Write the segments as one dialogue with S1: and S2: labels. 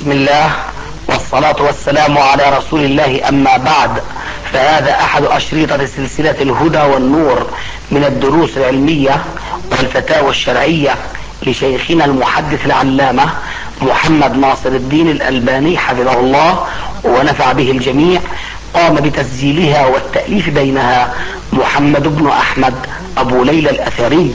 S1: بسم الله والصلاة والسلام على رسول الله، أما بعد، فهذا أحد أشريطة سلسلة الهدى والنور من الدروس العلمية والفتاوى الشرعية لشيخنا المحدث العلامة محمد ناصر الدين الألباني حفظه الله ونفع به الجميع. قام بتسجيلها والتأليف بينها محمد بن أحمد أبو ليلى الأثري.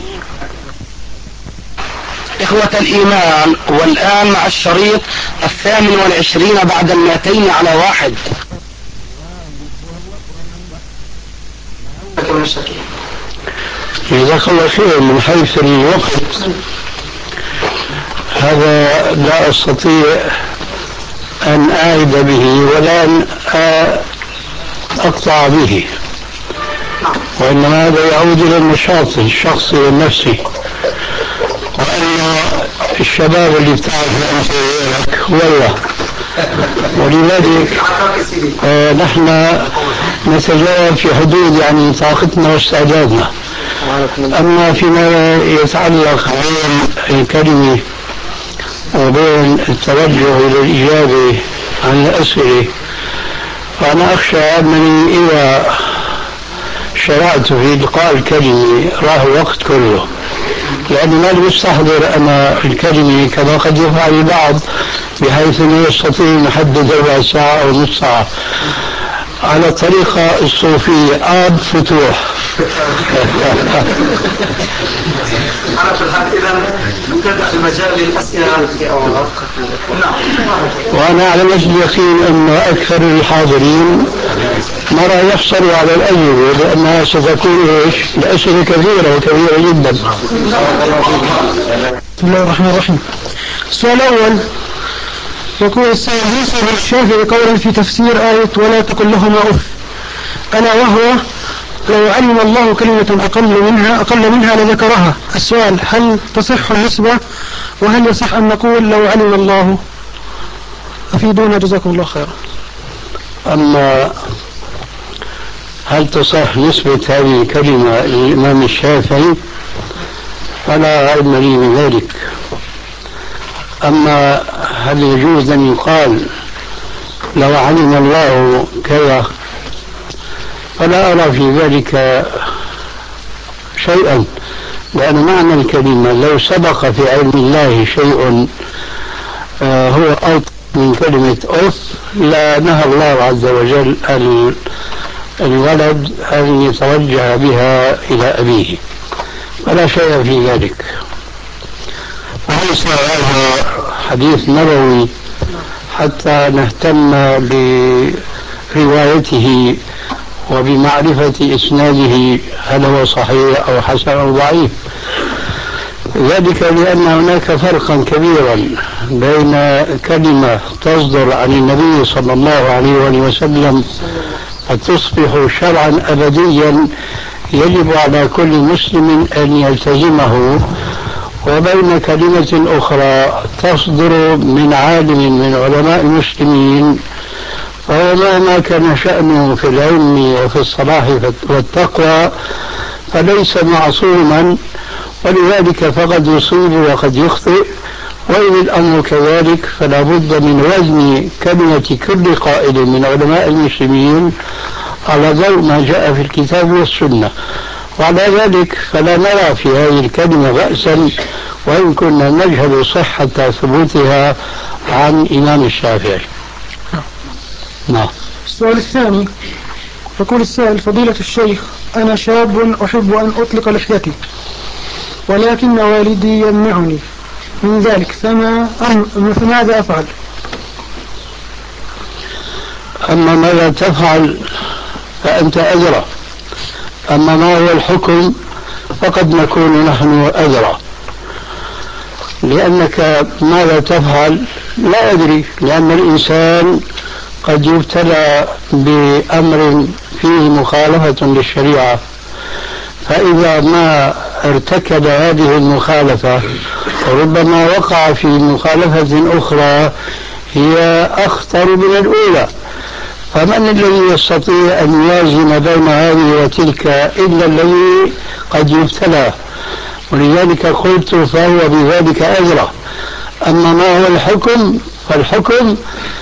S1: إخوة الإيمان، والآن مع الشريط 28 بعد 200 على 1.
S2: جزاك الله خير. من حيث الوقت هذا لا أستطيع أن أعد به ولا أن أقطع به، وإنما هذا يعود إلى النشاط الشخصي والنفسي، وأن الشباب اللي بتعرف أنت غيرك والله، ولذلك نحن نتجاوب في حدود يعني طاقتنا واستعدادنا. أما فيما يتعلق بين الكلمة وبين التوجه إلى الإجابة عن الأسئلة، فأنا أخشى أنني إذا شرعت في إلقاء الكلمة راح الوقت كله، لأنه ما بستحضر أنا الكلمة كما قد يفعل البعض بحيث أنه يستطيع أن يحدد ربع ساعة أو نصف ساعة على الطريقة الصوفية آب فتوح.
S3: أنا في الحال إذا نبدأ في مجال الأسئلة.
S2: وأنا على وجه اليقين أن أكثر الحاضرين ما راح يحصلوا على الأجوبة، لأنها ستكون الأسئلة كثيرة وكبيرة جدا.
S4: بسم الله الرحمن الرحيم. السؤال الأول يقول السائل: ينسب الشافعي قولا في تفسير آية ولا تقل لهما أف، ألا وهو لو علم الله كلمة أقل منها لذكرها. السؤال: هل تصح النسبة؟ وهل يصح أن نقول لو علم الله؟ أفيدونا جزاكم الله خيرا.
S2: أما هل تصح نسبة هذه الكلمة للإمام الشافعي فلا علم لي بذلك. أما هل يجوز أن يقال لو علم الله كذا فلا أرى في ذلك شيئا، لأن معنى الكلمة لو سبق في علم الله شيء هو أوضح من كلمة أف لا نهى الله عز وجل الولد أن يتوجه بها إلى أبيه، فلا شيء في ذلك. وليس هذا حديث نبوي حتى نهتم بروايته وبمعرفة إسناده هل هو صحيح أو حسن أو ضعيف، ذلك لأن هناك فرقا كبيرا بين كلمة تصدر عن النبي صلى الله عليه وسلم فتصبح شرعا أبديا يجب على كل مسلم أن يلتزمه، وبين كلمة أخرى تصدر من عالم من علماء المسلمين فهو مهما كان شأنه في العلم وفي الصلاح والتقوى فليس معصوما، ولذلك فقد يصيب وقد يخطئ. وإن الأمر كذلك فلا بد من وزن كلمة كل قائل من علماء المسلمين على ضوء ما جاء في الكتاب والسنة، وعلى ذلك فلا نرى في هذه الكلمة بأسا وإن كنا نجهل صحة ثبوتها عن إمام الشافعي. نعم.
S4: السؤال الثاني يقول السائل: فضيلة الشيخ، أنا شاب أحب أن أطلق لحيتي ولكن والدي يمنعني من ذلك، فماذا أفعل؟
S2: أما ماذا تفعل فأنت أدرى، أما ما هو الحكم فقد نكون نحن أدرى، لأنك ماذا تفعل لا أدري، لأن الإنسان قد يبتلى بأمر فيه مخالفة للشريعة، فإذا ما ارتكب هذه المخالفة ربما وقع في مخالفة أخرى هي أخطر من الأولى، فمن الذي يستطيع أن يوازن بين هذه وتلك إلا الذي قد يبتلى؟ ولذلك قلت فهو بذلك أدرى. أما ما هو الحكم فالحكم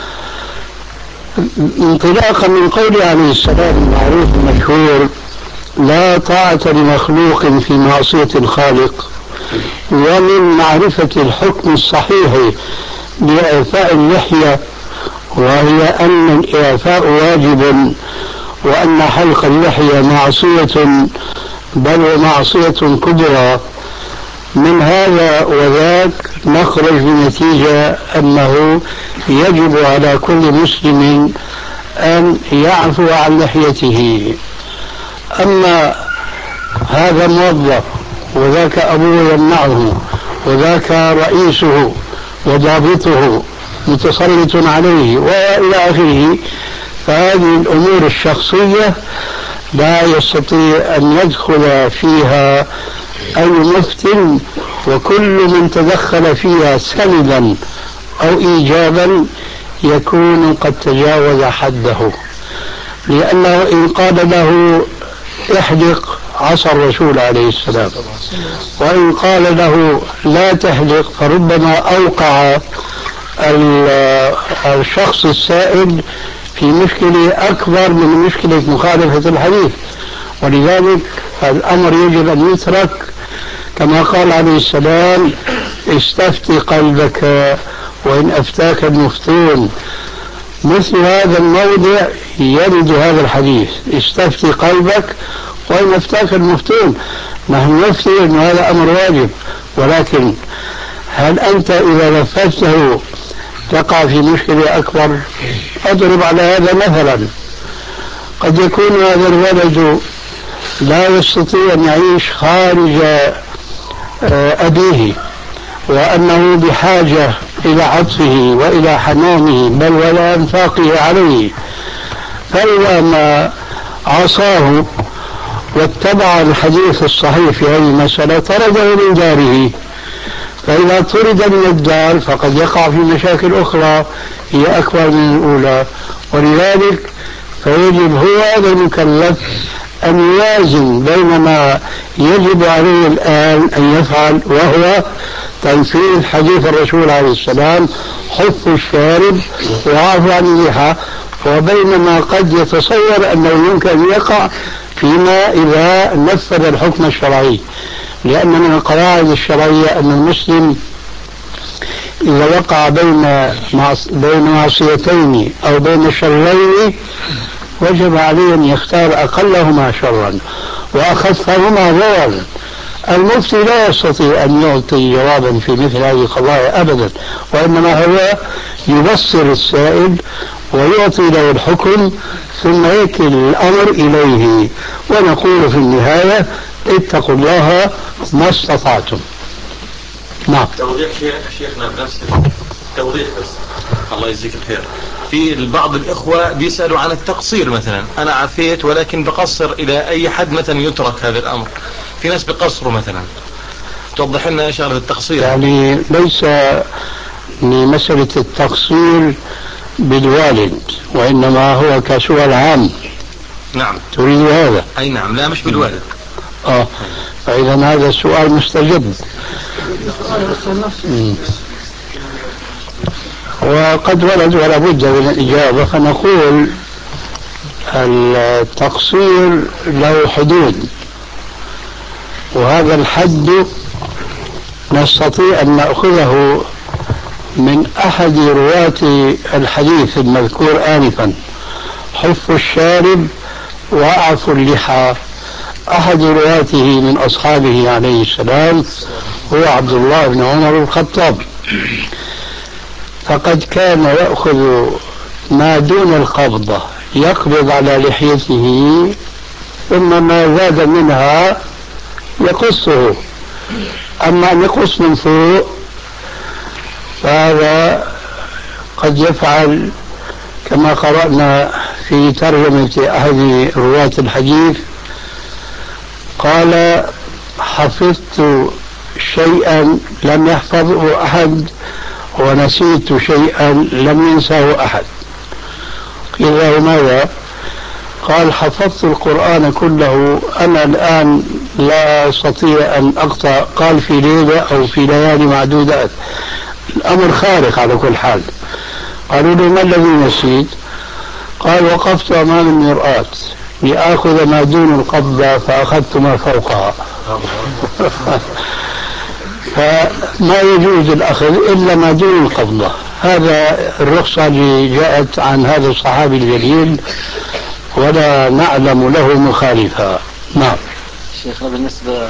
S2: انطلاقا من قوله عليه السلام المعروف المشهور: لا طاعة لمخلوق في معصية الخالق، ومن معرفة الحكم الصحيح لإعفاء اللحية، وهي أن الإعفاء واجب، وأن حلق اللحية معصية، بل ومعصية كبرى. من هذا وذاك نخرج بنتيجة أنه يجب على كل مسلم أن يعفو عن لحيته. أما هذا موظف وذاك أبوه يمنعه وذاك رئيسه وضابطه متسلط عليه وإلى آخره، فهذه الأمور الشخصية لا يستطيع أن يدخل فيها أي مفتن، وكل من تدخل فيها سلبا أو إيجابا يكون قد تجاوز حده، لأنه إن قال له احلق عصى الرسول عليه السلام، وإن قال له لا تحلق فربما أوقع الشخص السائل في مشكلة أكبر من مشكلة مخالفة الحديث. ولذلك الأمر يجب أن يترك كما قال عليه السلام: استفتي قلبك وإن أفتاك المفتون. مثل هذا الموضع يرد هذا الحديث: استفتي قلبك وإن أفتاك المفتون. نحن نفتي أن هذا أمر واجب، ولكن هل أنت إذا نفذته تقع في مشكلة أكبر؟ أضرب على هذا مثلا: قد يكون هذا الولد لا يستطيع أن يعيش خارج أبيه، وأنه بحاجة إلى عطفه وإلى حنانه بل ولا إنفاقه عليه، فإذا ما عصاه واتبع الحديث الصحيح في هذه المسألة طرده من داره. فإذا طرد من الدار فقد يقع في مشاكل أخرى هي أكبر من الأولى. ولذلك فيجب هو هذا المكلف أن يوازن بين ما يجب عليه الآن أن يفعل، وهو تنفيذ حديث الرسول عليه السلام: حف الشارب وعفو عن اللحى، وبين ما قد يتصور أنه يمكن أن يقع فيما إذا نفذ الحكم الشرعي. لأن من القواعد الشرعية أن المسلم إذا وقع بين معصيتين أو بين شرين وجب عليه أن يختار أقلهما شرا وأخفهما ضررا. المفتي لا يستطيع أن يعطي جوابا في مثل هذه القضايا أبدا، وإنما هو يبصر السائل ويعطي له الحكم ثم يكل الأمر إليه، ونقول في النهاية: اتقوا الله ما استطعتم. نعم.
S3: توضيح شيخنا بنفس توضيح بس، الله يجزيك الخير. في بعض الإخوة بيسألوا عن التقصير مثلا: أنا عفيت ولكن بقصر إلى أي حد مثلا يترك هذا الأمر؟ في ناس بقصروا مثلا، توضح لنا إشارة التقصير.
S2: يعني ليس لمسألة التقصير بالوالد، وإنما هو كسؤال عام.
S3: نعم.
S2: تريد هذا؟
S3: أي نعم. لا مش بالوالد.
S2: فإذا هذا السؤال مستجد، وقد ورد ولا بد من الإجابة. فنقول التقصير له حدود، وهذا الحد نستطيع أن نأخذه من أحد رواة الحديث المذكور آنفا: حف الشارب وأعفو اللحى. أحد رواته من أصحابه عليه السلام هو عبد الله بن عمر بن الخطاب، فقد كان يأخذ ما دون القبضة يقبض على لحيته، ثم ما زاد منها يقصه. أما أن يقص من فوق فهذا قد يفعل كما قرأنا في ترجمة أحد رواة الحديث: قال: حفظت شيئا لم يحفظه أحد، ونسيت شيئا لم ينساه أحد. قيل له: ماذا؟ قال: حفظت القرآن كله، أنا الآن لا أستطيع أن أقطع، قال في ليلة أو في ليالي معدودات. الأمر خارق على كل حال. قالوا له ما الذي نسيت؟ قال وقفت أمام المرآة لآخذ ما دون القبضة فأخذت ما فوقها. فما يجوز الأخذ إلا ما دون القبضة. هذا الرخصة اللي جاءت عن هذا الصحابي الجليل ولا نعلم له مخالفا. نعم
S3: شيخنا بالنسبة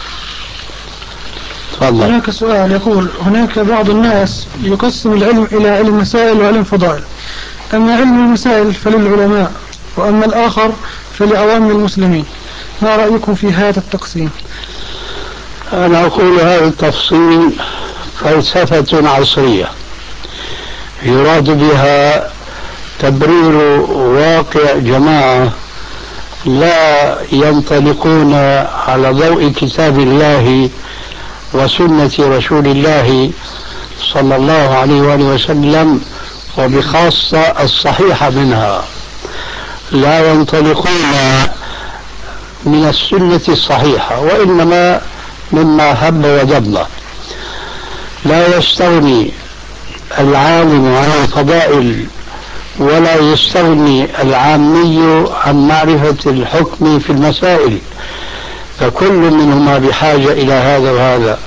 S2: تفضل.
S4: هناك سؤال يقول هناك بعض الناس يقسم العلم إلى علم مسائل وعلم فضائل، أما علم المسائل فللعلماء وأما الآخر فلعوام المسلمين، ما رأيكم في هذا التقسيم؟
S2: أنا أقول هذا التفصيل فلسفة عصرية يراد بها تبرير واقع جماعة لا ينطلقون على ضوء كتاب الله وسنة رسول الله صلى الله عليه وآله وسلم، وبخاصة الصحيحة منها. لا ينطلقون من السنة الصحيحة وإنما مما هب ودب. لا يستغني العالم عن الفضائل ولا يستغني العامي عن معرفة الحكم في المسائل، فكل منهما بحاجة إلى هذا وهذا.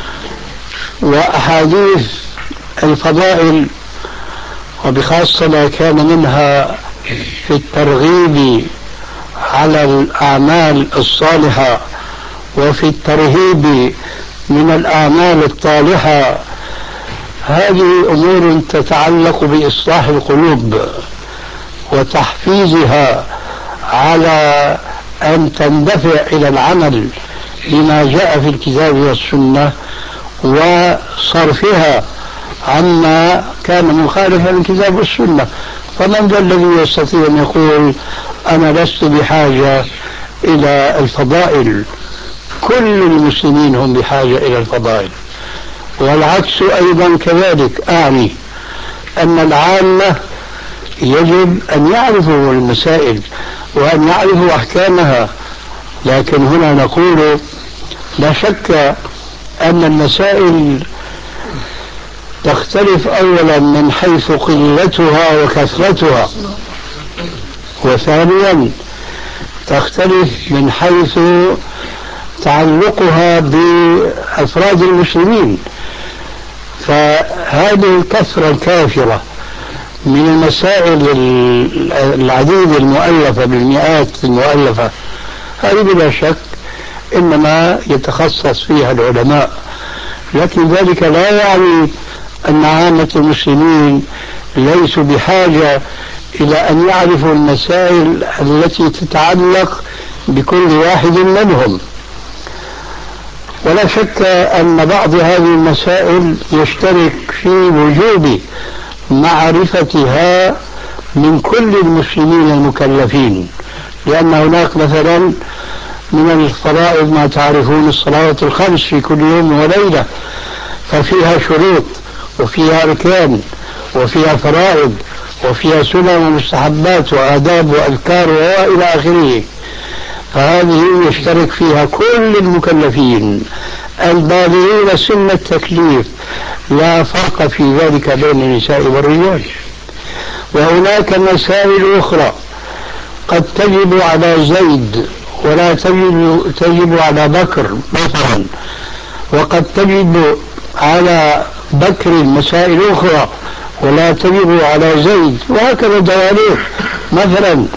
S2: وأحاديث الفضائل وبخاصة ما كان منها في الترغيب على الأعمال الصالحة وفي الترهيب من الأعمال الطالحة، هذه أمور تتعلق بإصلاح القلوب وتحفيزها على أن تندفع إلى العمل بما جاء في الكتاب والسنة وصرفها عما كان مخالفا للكتاب والسنة. فمن ذا الذي يستطيع أن يقول أنا لست بحاجة إلى الفضائل؟ كل المسلمين هم بحاجة إلى الفضائل، والعكس أيضا كذلك. أعني أن العامة يجب أن يعرفوا المسائل وأن يعرفوا أحكامها، لكن هنا نقول لا شك أن المسائل تختلف أولا من حيث قلتها وكثرتها، وثانيا تختلف من حيث تعلقها بأفراد المسلمين. فهذه الكثرة الكافرة من المسائل العديدة المؤلفة بالمئات المؤلفة، هذه بلا شك إنما يتخصص فيها العلماء، لكن ذلك لا يعني أن عامة المسلمين ليسوا بحاجة إلى أن يعرفوا المسائل التي تتعلق بكل واحد منهم. ولا شك أن بعض هذه المسائل يشترك في وجوب معرفتها من كل المسلمين المكلفين، لأن هناك مثلا من الفرائض ما تعرفون الصلوات الخمس في كل يوم وليلة، ففيها شروط وفيها أركان وفيها فرائض وفيها سنن ومستحبات وآداب وأذكار وإلى آخره، فهذه يشترك فيها كل المكلفين البالغين سن التكليف، لا فرق في ذلك بين النساء والرجال. وهناك مسائل أخرى قد تجب على زيد ولا تجب على بكر مثلا، وقد تجب على بكر مسائل أخرى ولا تجب على زيد، وهكذا دواليك. مثلا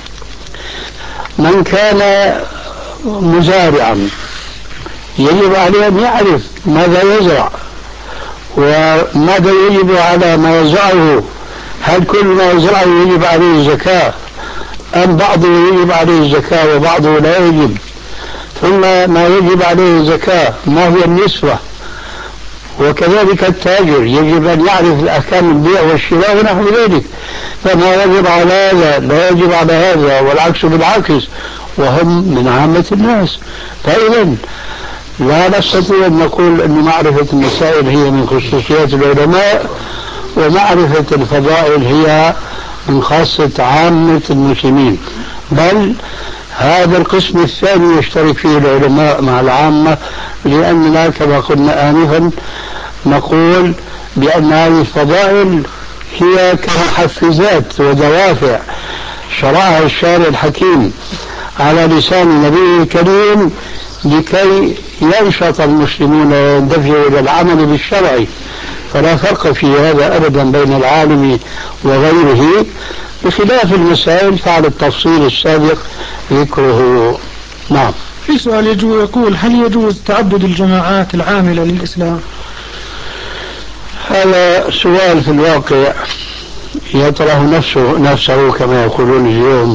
S2: من كان مزارعا يجب عليه أن يعرف ماذا يزرع وماذا يجب على ما يزرعه، هل كل ما يزرعه يجب عليه الزكاة أم بعضه يجب عليه الزكاة وبعضه لا يجب، ثم ما يجب عليه الزكاة ما هي النسبة، وكذلك التاجر يجب أن يعرف الأحكام البيع والشراء ونحو ذلك، فما يجب على هذا لا يجب على هذا والعكس بالعكس، وهم من عامة الناس. فإذا لا نستطيع أن نقول أن معرفة المسائل هي من خصوصيات العلماء ومعرفة الفضائل هي من خاصة عامة المسلمين، بل هذا القسم الثاني يشترك فيه العلماء مع العامة، لأننا كما قلنا آنفا نقول بأن هذه الفضائل هي كمحفزات ودوافع شرعها الشارع الحكيم على لسان نبيه الكريم لكي ينشط المسلمون ويندفعوا إلى العمل بالشرع. فلا فرق في هذا أبدا بين العالم وغيره، بخلاف المسائل فعلى التفصيل السابق ذكره. نعم.
S4: في سؤال يقول: هل يجوز تعدد الجماعات العاملة للإسلام؟
S2: هذا سؤال في الواقع يطرح نفسه كما يقولون اليوم،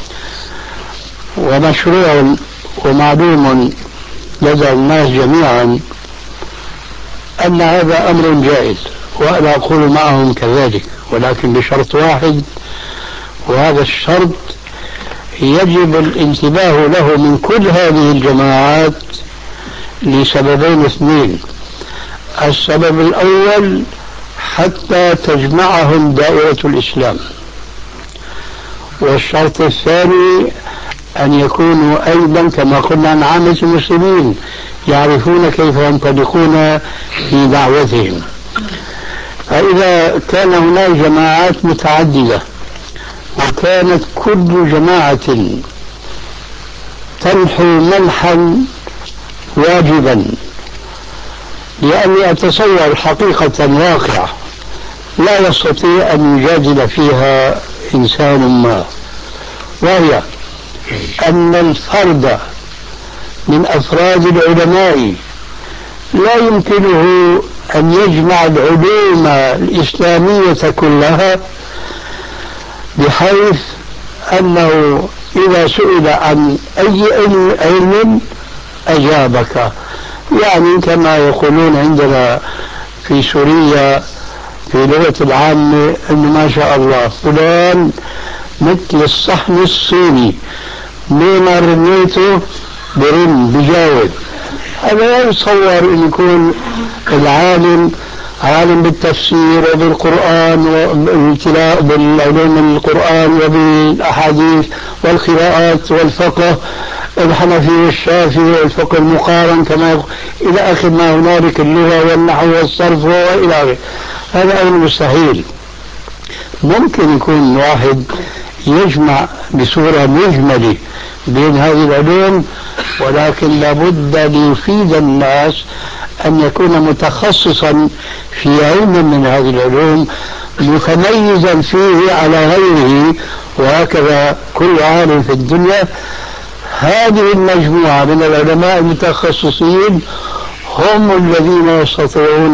S2: ومشروع ومعلوم لدى الناس جميعا أن هذا أمر جائز، وأنا أقول معهم كذلك، ولكن بشرط واحد، وهذا الشرط يجب الانتباه له من كل هذه الجماعات لسببين اثنين. السبب الأول حتى تجمعهم دائرة الإسلام، والشرط الثاني أن يكونوا أيضا كما قلنا عن عامة المسلمين يعرفون كيف ينطلقون في دعوتهم. فإذا كان هناك جماعات متعددة وكانت كل جماعة تنحو منحا واجبا، لأني أتصور حقيقة واقعة لا يستطيع أن يجادل فيها إنسان ما، وهي أن الفرد من أفراد العلماء لا يمكنه أن يجمع العلوم الإسلامية كلها، بحيث أنه إذا سئل عن أي علم أجابك. يعني كما يقولون عندنا في سوريا في لغة العامة أنه ما شاء الله فلان مثل الصحن الصيني، مما رميته بجاوب. هذا لا يتصور أن يكون العالم عالم بالتفسير وبالقرآن وبالعلوم القرآن وبالأحاديث والقراءات والفقه الحنفي والشافعي والفقه المقارن كما إلى آخر ما هنالك، اللغة والنحو والصرف وإلى آخره. هذا أمر مستحيل. ممكن يكون واحد يجمع بصورة مجملة بين هذه العلوم، ولكن لابد ليفيد الناس أن يكون متخصصا في علم من هذه العلوم متميزا فيه على غيره، وهكذا كل عالم في الدنيا. هذه المجموعة من العلماء المتخصصين هم الذين يستطيعون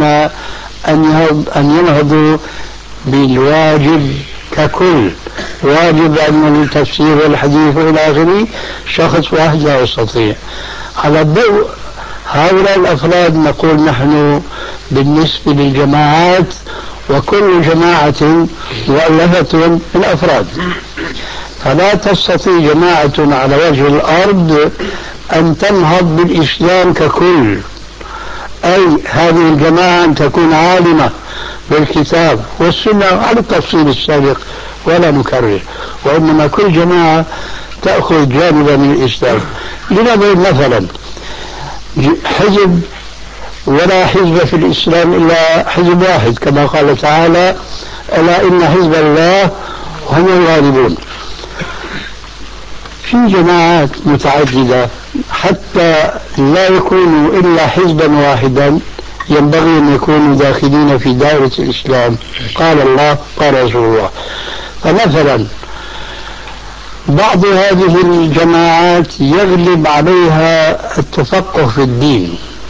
S2: أن ينهضوا بالواجب ككل. واجب أن التفسير والحديث إلى آخره شخص واحد لا يستطيع. على الضوء هؤلاء الأفراد نقول نحن بالنسبة للجماعات، وكل جماعة مؤلفة من أفراد، فلا تستطيع جماعة على وجه الأرض أن تنهض بالإسلام ككل. أي هذه الجماعة أن تكون عالمة بالكتاب والسنة على التفصيل السابق ولا نكرر، وإنما كل جماعة تأخذ جانبا من الإسلام. لنضرب مثلا حزب، ولا حزب في الإسلام إلا حزب واحد كما قال تعالى: ألا إن حزب الله هم الغالبون. في جماعات متعددة حتى لا يكونوا إلا حزبا واحدا ينبغي أن يكونوا داخلين في دائرة الإسلام. قال الله قال رسول الله. فمثلا بعض هذه الجماعات يغلب عليها التفقه في الدين،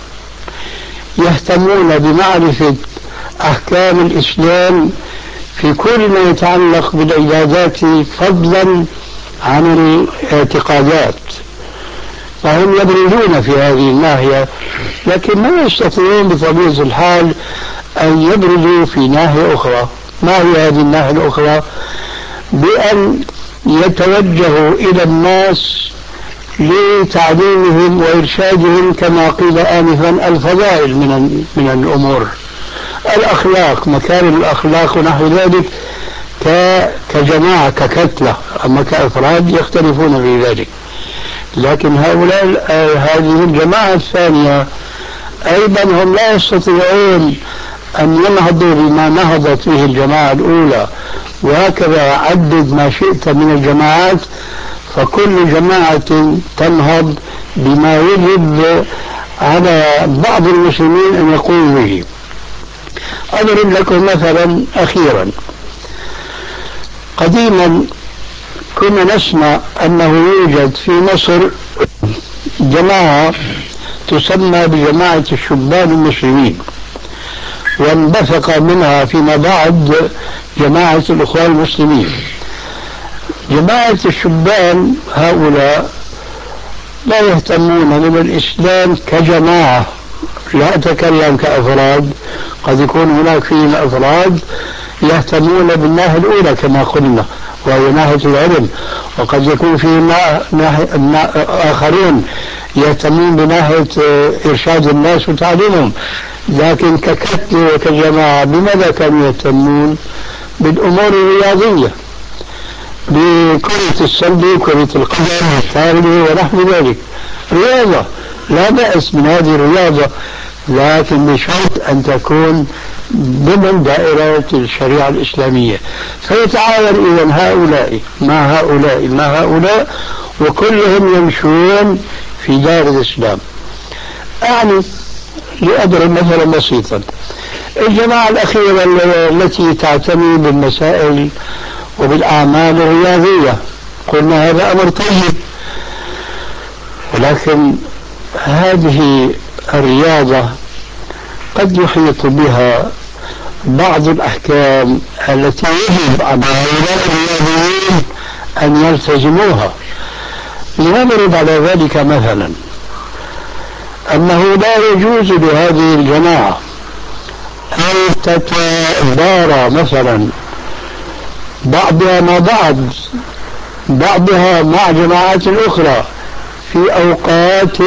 S2: يهتمون بمعرفة أحكام الإسلام في كل ما يتعلق بالعبادات فضلا عن الاعتقادات، فهم يبرزون في هذه الناحية، لكن ما يستطيعون بطبيعة الحال أن يبرزوا في ناحية أخرى. ما هي هذه الناحية الأخرى؟ بأن يتوجهوا إلى الناس لتعليمهم وإرشادهم كما قيل آنفا الفضائل من الأمور، الأخلاق، مكارم الأخلاق ونحو ذلك، كجماعة ككتلة. أما كأفراد يختلفون في ذلك. لكن هذه الجماعة الثانية أيضا هم لا يستطيعون أن ينهضوا بما نهضت به الجماعة الأولى، وهكذا عدد ما شئت من الجماعات، فكل جماعة تنهض بما يجب على بعض المسلمين أن يقوموا به. أضرب لكم مثلا أخيرا. قديما كنا نسمع أنه يوجد في مصر جماعة تسمى بجماعة الشبان المسلمين، وانبثق منها فيما بعد جماعة الإخوان المسلمين. جماعة الشبان هؤلاء لا يهتمون بالإسلام كجماعة، لا أتكلم كأفراد، قد يكون هناك فيهم أفراد يهتمون بالناحية الأولى كما قلنا وهي ناحية العلم، وقد يكون فيهم آخرون يهتمون بناحية إرشاد الناس وتعليمهم، لكن ككتل وكجماعة بماذا كانوا يهتمون؟ بالأمور الرياضية، بكرة السلة وكرة القدم والطاولة ونحو ذلك. رياضة لا بأس من هذه الرياضة، لكن بشرط أن تكون ضمن دائرة الشريعة الإسلامية. فيتعاون إذن هؤلاء مع هؤلاء مع هؤلاء، وكلهم يمشون في دار الإسلام. أعني لأضرب مثلا بسيطا، الجماعة الأخيرة التي تعتني بالمسائل وبالأعمال الرياضية، قلنا هذا أمر طيب، ولكن هذه الرياضة قد يحيط بها بعض الأحكام التي يجب على هؤلاء الرياضيين أن يلتزموها. لنضرب على ذلك مثلا أنه لا يجوز لهذه الجماعة أن تتدارى مثلا بعضها مع بعضها مع جماعات أخرى في أوقات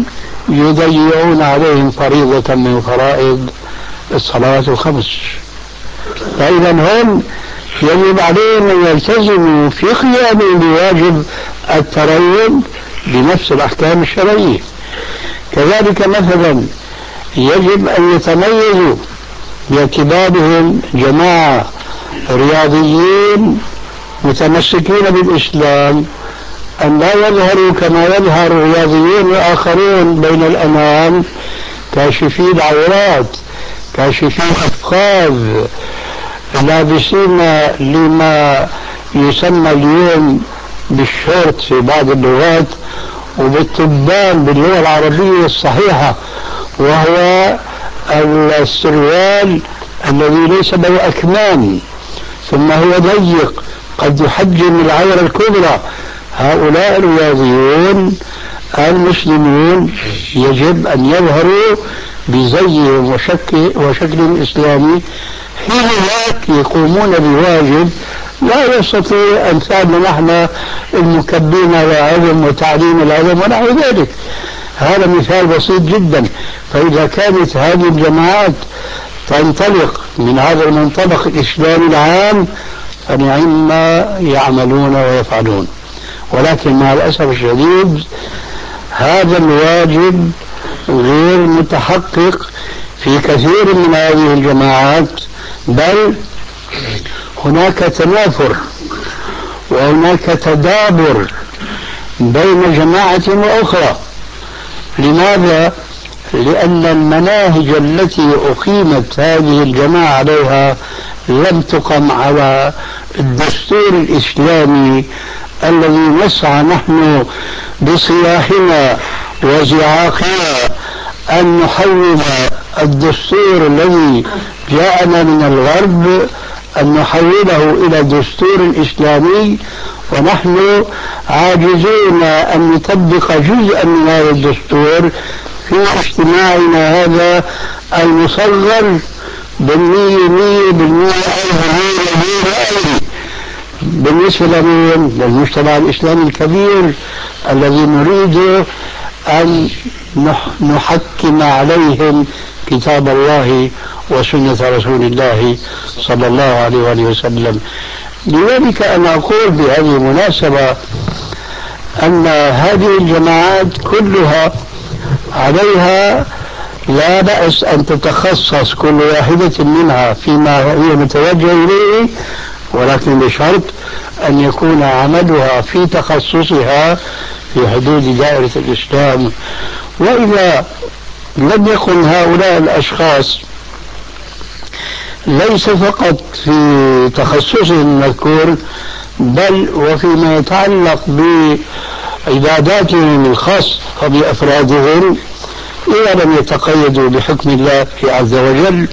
S2: يضيعون عليهم فريضة من فرائض الصلوات الخمس. فإذا هم يجب عليهم أن يلتزموا في قيامهم بواجب التريب بنفس الأحكام الشرعية. كذلك مثلا يجب أن يتميزوا باعتبارهم جماعة رياضيين متمسكين بالإسلام، أن لا يظهروا كما يظهر الرياضيين الآخرون بين الأنام كاشفي العورات، كاشفي الأفخاذ، لابسين لما يسمى اليوم بالشورت في بعض اللغات، وبالتبان باللغة العربية الصحيحة، وهو السروال الذي ليس له أكمام ثم هو ضيق قد يحجم العورة الكبرى. هؤلاء الرياضيون المسلمون يجب أن يظهروا بزيهم وشكل إسلامي، حين يقومون بواجب لا يستطيع أمثالنا نحن المكبين العلم وتعليم العلم ونحو ذلك. هذا مثال بسيط جدا. فإذا كانت هذه الجماعات تنطلق من هذا المنطلق الإسلامي العام فنعم ما يعملون ويفعلون، ولكن مع الأسف الشديد هذا الواجب غير متحقق في كثير من هذه الجماعات، بل هناك تنافر وهناك تدابر بين جماعة وأخرى. لماذا؟ لأن المناهج التي أقيمت هذه الجماعة عليها لم تقم على الدستور الإسلامي الذي نسعى نحن بصياحنا وزعاقنا أن نحول الدستور الذي جاءنا من الغرب أن نحوله إلى دستور إسلامي، ونحن عاجزون أن نطبق جزءا من هذا الدستور في اجتماعنا هذا المصغر بالمية بالنسبة للمجتمع الإسلامي الكبير الذي نريد أن نحكم عليهم كتاب الله وسنة رسول الله صلى الله عليه وآله وسلم. لذلك أنا أقول بهذه المناسبة أن هذه الجماعات كلها عليها لا بأس أن تتخصص كل واحدة منها فيما هي متوجهة إليه، ولكن بشرط أن يكون عملها في تخصصها في حدود دائرة الإسلام. وإذا لم يكن هؤلاء الأشخاص ليس فقط في تخصصهم المذكور، بل وفيما يتعلق بعباداتهم الخاصة بأفرادهم، إذا لم يتقيدوا بحكم الله عز وجل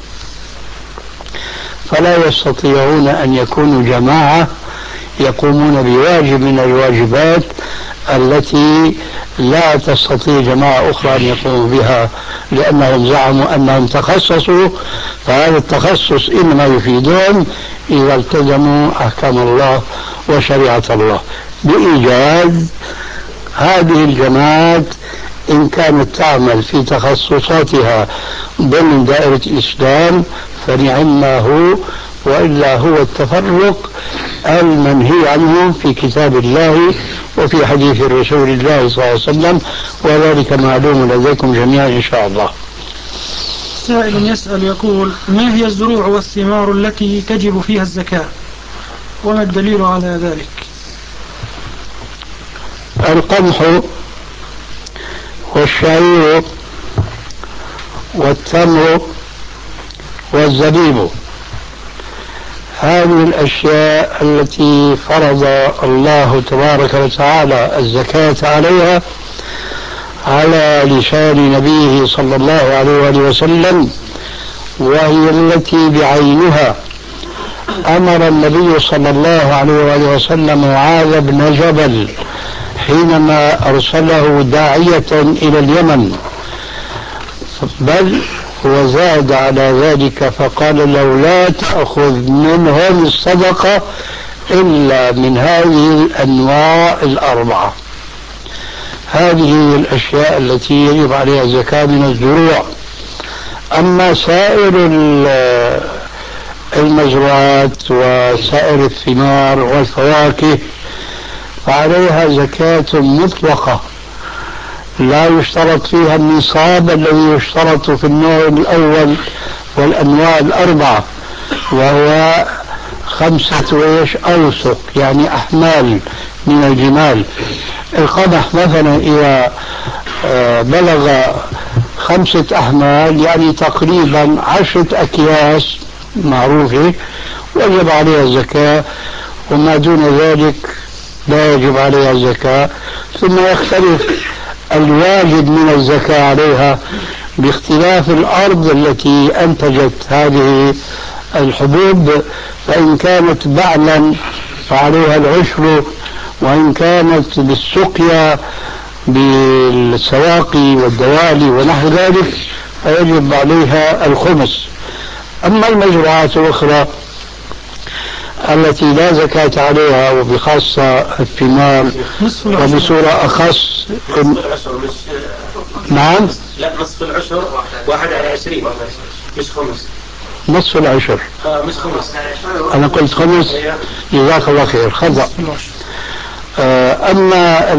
S2: فلا يستطيعون أن يكونوا جماعة يقومون بواجب من الواجبات التي لا تستطيع جماعة أخرى أن يقوموا بها، لأنهم زعموا أنهم تخصصوا. فهذا التخصص إنما يفيدهم إذا التزموا أحكام الله وشريعة الله. بإيجاز هذه الجماعات إن كانت تعمل في تخصصاتها ضمن دائرة الإسلام فنعم ما هو، وإلا هو التفرق المنهي عنه في كتاب الله وفي حديث رسول الله صلى الله عليه وسلم، وذلك معلوم لديكم جميعا إن شاء الله.
S4: سائل يسأل يقول: ما هي الزروع والثمار التي تجب فيها الزكاة، وما الدليل على ذلك؟
S2: القمح والشعير والتمر والزبيب، هذه الأشياء التي فرض الله تبارك وتعالى الزكاة عليها على لسان نبيه صلى الله عليه وآله وسلم، وهي التي بعينها أمر النبي صلى الله عليه وآله وسلم معاذ بن جبل حينما أرسله داعية إلى اليمن، بل وزاد على ذلك فقال له: لا تأخذ منهم الصدقة إلا من هذه الأنواع الأربعة. هذه الأشياء التي يجب عليها الزكاة من الزروع. أما سائر المزروعات وسائر الثمار والفواكه فعليها زكاة مطلقة لا يشترط فيها النصاب الذي يشترط في النوع الأول والأنواع الأربعة، وهو 5 أوسق يعني أحمال من الجمال. القمح مثلا إذا بلغ 5 أحمال يعني تقريبا 10 أكياس معروفة وجب عليها الزكاة، وما دون ذلك لا يجب عليها الزكاة. ثم يختلف الواجب من الزكاة عليها باختلاف الأرض التي أنتجت هذه الحبوب، فإن كانت بعلا فعليها العشر، وإن كانت بالسقيا بالسواقي والدوالي ونحو ذلك فيجب عليها الخمس. أما المزروعات الأخرى التي لا زكاة عليها وبخاصة الثمار وبصورة أخص نعم
S5: لا نصف العشر 1/20 مش خمس.
S2: نصف العشر
S5: مش خمس.
S2: أنا قلت خمس، جزاك الله خير، خطأ. أما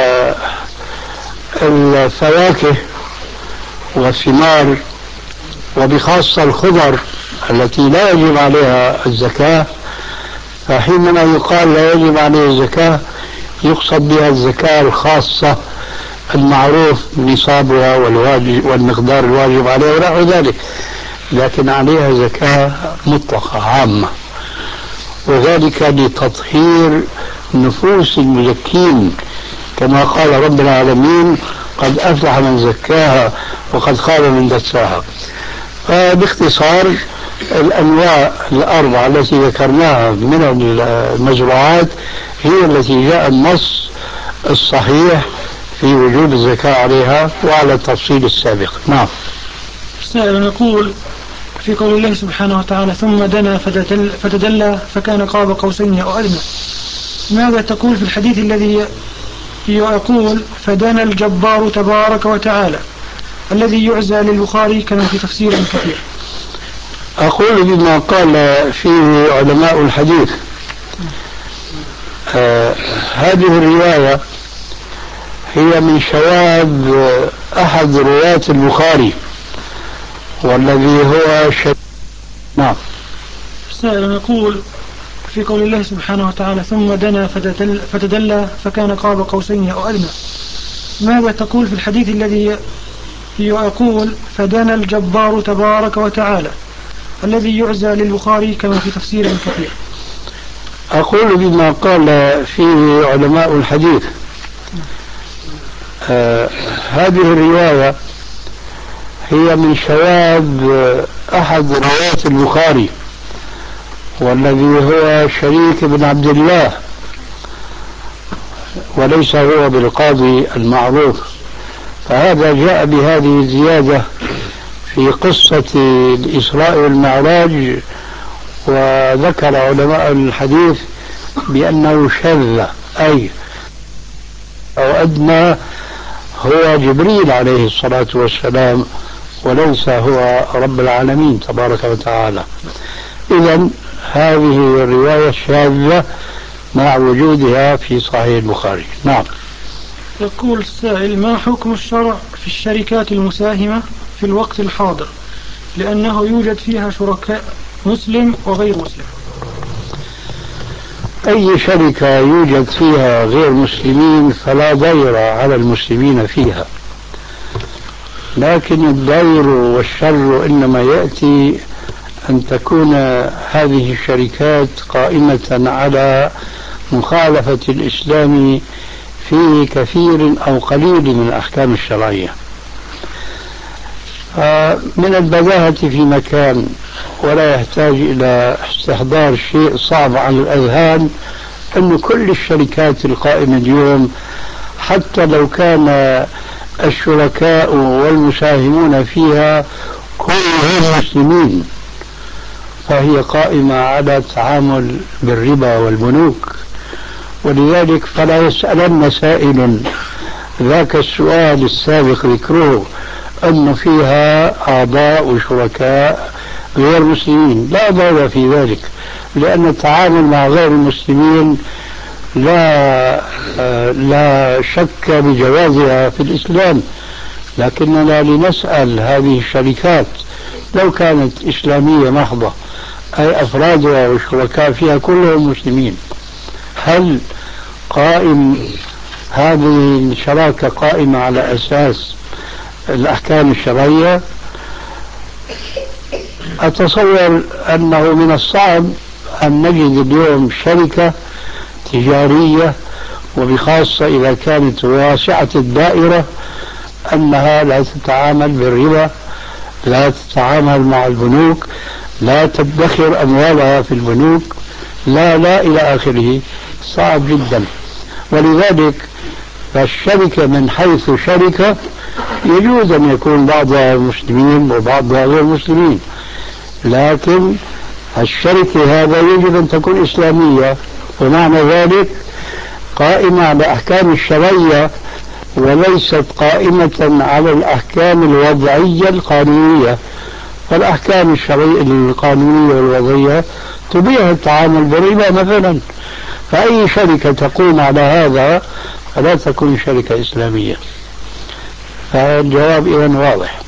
S2: الفواكه والثمار وبخاصة الخضر التي لا يجب عليها الزكاة، فحينما يقال لا يجب عليه الزكاة يقصد بها الزكاة الخاصة المعروف نصابها والمقدار الواجب عليها ونحو ذلك، لكن عليها زكاة مطلقة عامة، وذلك لتطهير نفوس المزكين كما قال رب العالمين: قد أفلح من زكاها وقد خاب من دساها. فباختصار الأنواع الأربعة التي ذكرناها من المزروعات هي التي جاء النص الصحيح في وجوب الزكاة عليها وعلى التفصيل السابق. نعم.
S4: سائل يقول: في قول الله سبحانه وتعالى: ثم دنا فتدلى فكان قاب قوسين أو أدنى، ماذا تقول في الحديث الذي يقول: فدنا الجبار تبارك وتعالى، الذي يعزى للبخاري كما في تفسير كثير؟
S2: أقول بما قال فيه علماء الحديث. هذه الرواية هي من شواذ أحد رواة البخاري، والذي هو نعم.
S4: السائل يقول في قول الله سبحانه وتعالى ثم دنا فتدلى فكان قاب قوسين أو أدنى، ماذا تقول في الحديث الذي يقول فدنا الجبار تبارك وتعالى الذي يعزى للبخاري كما في تفسير كثير؟
S2: أقول بما قال فيه علماء الحديث. هذه الرواية هي من شواذ أحد روايات البخاري، والذي هو شريك بن عبد الله، وليس هو بالقاضي المعروف. فهذا جاء بهذه الزيادة في قصة الإسراء والمعراج، وذكر علماء الحديث بأنه شذ، أي أو أدنى هو جبريل عليه الصلاة والسلام، وليس هو رب العالمين تبارك وتعالى. إذن هذه الرواية شاذة مع وجودها في صحيح البخاري. نعم.
S4: يقول السائل ما حكم الشرع في الشركات المساهمة في الوقت الحاضر لأنه يوجد فيها شركاء مسلم وغير مسلم؟
S2: أي شركة يوجد فيها غير مسلمين فلا ضير على المسلمين فيها، لكن الضير والشر إنما يأتي أن تكون هذه الشركات قائمة على مخالفة الإسلام في كثير أو قليل من الأحكام الشرعية. من البداهة في مكان، ولا يحتاج إلى استحضار شيء صعب على الأذهان، أن كل الشركات القائمة اليوم حتى لو كان الشركاء والمساهمون فيها كلهم مسلمين فهي قائمة على التعامل بالربا والبنوك. ولذلك فلا يسألن سائل ذاك السؤال السابق ذكره أن فيها أعضاء وشركاء غير مسلمين، لا ضير في ذلك، لأن التعامل مع غير المسلمين لا شك بجوازها في الإسلام، لكننا لنسأل هذه الشركات لو كانت إسلامية محضة أي أفرادها والشركاء فيها كلهم مسلمين، هل هذه الشراكة قائمة على أساس الأحكام الشرعية؟ أتصور أنه من الصعب أن نجد اليوم شركة تجارية، وبخاصة إذا كانت واسعة الدائرة، أنها لا تتعامل بالربا، لا تتعامل مع البنوك، لا تدخر أموالها في البنوك، لا إلى آخره. صعب جدا. ولذلك فالشركة من حيث شركة يجوز أن يكون بعضها مسلمين وبعضها غير مسلمين، لكن الشركة هذا يجب أن تكون إسلامية، ومعنى ذلك قائمة على أحكام الشرعية وليست قائمة على الأحكام الوضعية القانونية. فالأحكام الشرعية القانونية والوضعية تبيح التعامل بالربا مثلا، فأي شركة تقوم على هذا فلا تكون شركة إسلامية. فالجواب إذن واضح.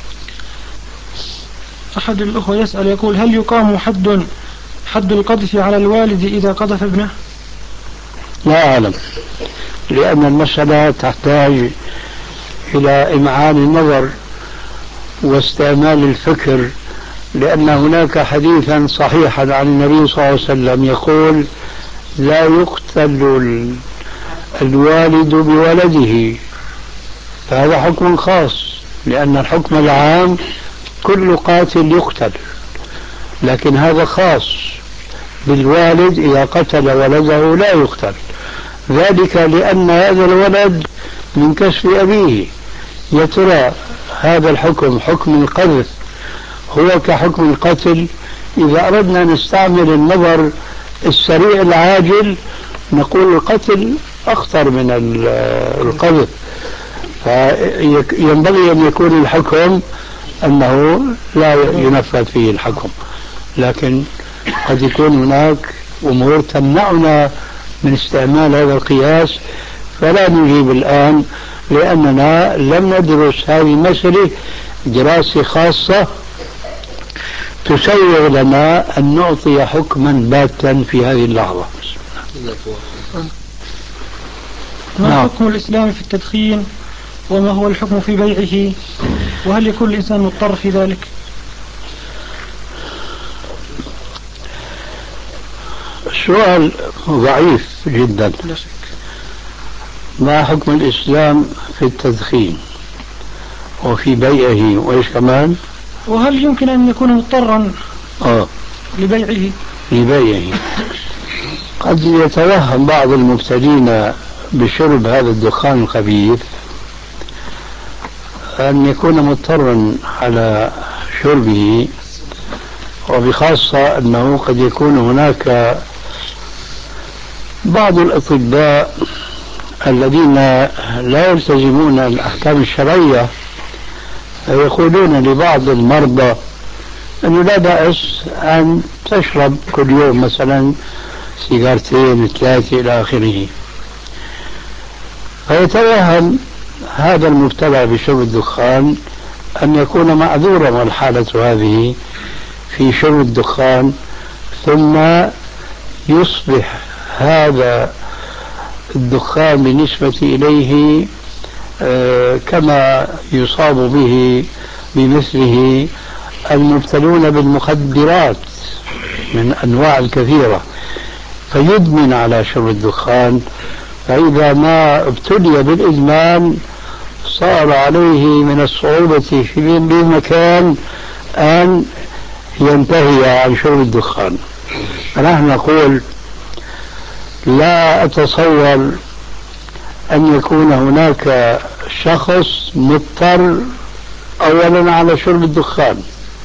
S4: أحد الأخوة يسأل يقول هل يقام حد القذف على الوالد إذا قذف ابنه؟
S2: لا أعلم، لأن المسألة تحتاج إلى إمعان النظر واستعمال الفكر، لأن هناك حديثا صحيحا عن النبي صلى الله عليه وسلم يقول لا يقتل الوالد بولده، فهذا حكم خاص، لأن الحكم العام كل قاتل يقتل، لكن هذا خاص بالوالد إذا قتل ولده لا يقتل، ذلك لأن هذا الولد من كسب أبيه. يا ترى هذا الحكم حكم القذف هو كحكم القتل؟ إذا أردنا نستعمل النظر السريع العاجل نقول القتل أخطر من القذف، فينبغي أن يكون الحكم أنه لا ينفذ فيه الحكم، لكن قد يكون هناك أمور تمنعنا من استعمال هذا القياس، فلا نجيب الآن لأننا لم ندرس هذه المسألة دراسة خاصة تسوغ لنا أن نعطي حكما باتا في هذه اللحظة.
S4: ما حكم الإسلام في التدخين وما هو الحكم في بيعه وهل يكون الإنسان مضطر في ذلك؟
S2: السؤال ضعيف جدا.
S4: لا شك.
S2: ما حكم الإسلام في التدخين وفي بيعه وإيش كمان؟
S4: وهل يمكن أن يكون مضطرا لبيعه؟
S2: قد يتوهم بعض المبتلين بشرب هذا الدخان الخبيث أن يكون مضطرا على شربه، وبخاصة أنه قد يكون هناك بعض الأطباء الذين لا يلتزمون الأحكام الشرعية يقولون لبعض المرضى أنه لا بأس أن تشرب كل يوم مثلا سيجارتين 3 إلى آخره، فيتوهم هذا المبتلى بشرب الدخان أن يكون معذورا والحالة هذه في شرب الدخان، ثم يصبح هذا الدخان بالنسبة إليه كما يصاب به بمثله المبتلون بالمخدرات من أنواع الكثيرة، فيدمن على شرب الدخان. فإذا ما ابتلي بالإدمان صار عليه من الصعوبة في بمكان أن ينتهي عن شرب الدخان. فنحن نقول لا أتصور أن يكون هناك شخص مضطر أولا على شرب الدخان،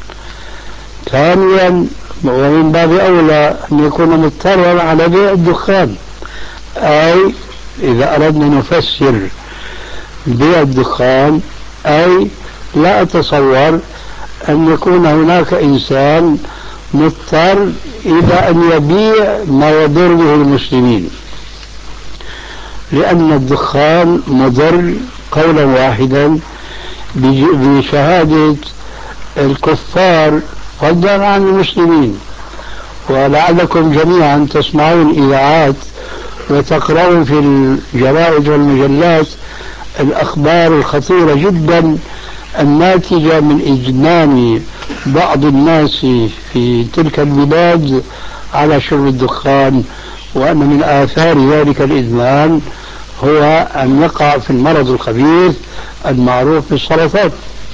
S2: ثانيا ومن باب أولى أن يكون مضطرا على بيع الدخان. أي إذا أردنا نفسر بيع الدخان أي لا أتصور أن يكون هناك إنسان مضطر إلى أن يبيع ما يضر به المسلمين، لأن الدخان مضر قولا واحدا بشهادة الكفار فضلا عن المسلمين. ولعلكم جميعا تسمعون إذاعات وتقرؤون في الجرائد والمجلات الأخبار الخطيرة جدا الناتجة من إدمان بعض الناس في تلك البلاد على شرب الدخان، وأن من آثار ذلك الإدمان هو أن يقع في المرض الخبيث المعروف بالسرطان.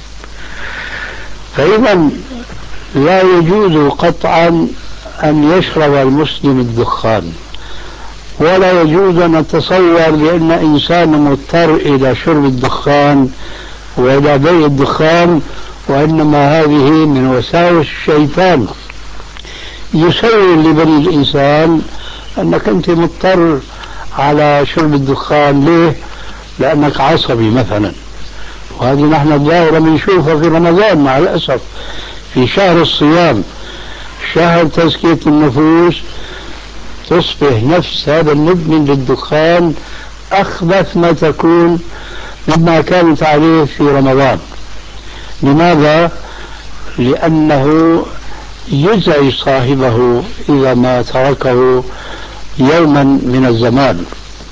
S2: فإذا لا يجوز قطعا أن يشرب المسلم الدخان، ولا يجوز أن نتصور بأن إنسان مضطر إلى شرب الدخان وإلى بيع الدخان، وإنما هذه من وساوس الشيطان يسول لبني الإنسان أنك أنت مضطر على شرب الدخان. ليه؟ لأنك عصبي مثلا، وهذه نحن الظاهرة بنشوفها في رمضان مع الأسف، في شهر الصيام شهر تزكية النفوس تصبح نفس هذا المدمن للدخان أخبث ما تكون مما كانت عليه في رمضان. لماذا؟ لأنه يزعج صاحبه إذا ما تركه يوما من الزمان.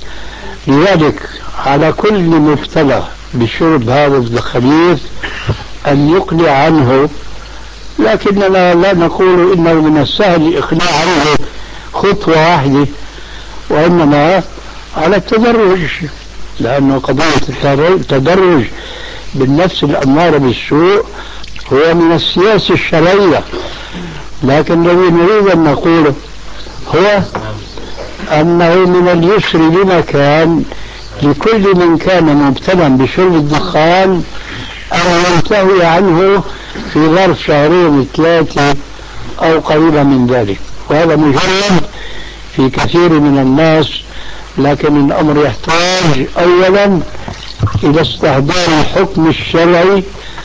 S2: لذلك على كل مبتلى بشرب هذا الخبيث أن يقلع عنه، لكننا لا نقول إنه من السهل الإقلاع عنه خطوة واحدة، وإنما على التدرج، لأنه قضية التدرج بالنفس الأمارة بالسوء هو من السياسة الشرعية. لكن الذي نريد أن نقوله هو أنه من اليسر بمكان لكل من كان مبتلا بشرب الدخان أن ينتهي عنه في ظرف 2 3 أو قريبا من ذلك، وهذا مجرد في كثير من الناس. لكن الأمر يحتاج أولا إلى استحضار الحكم الشرعي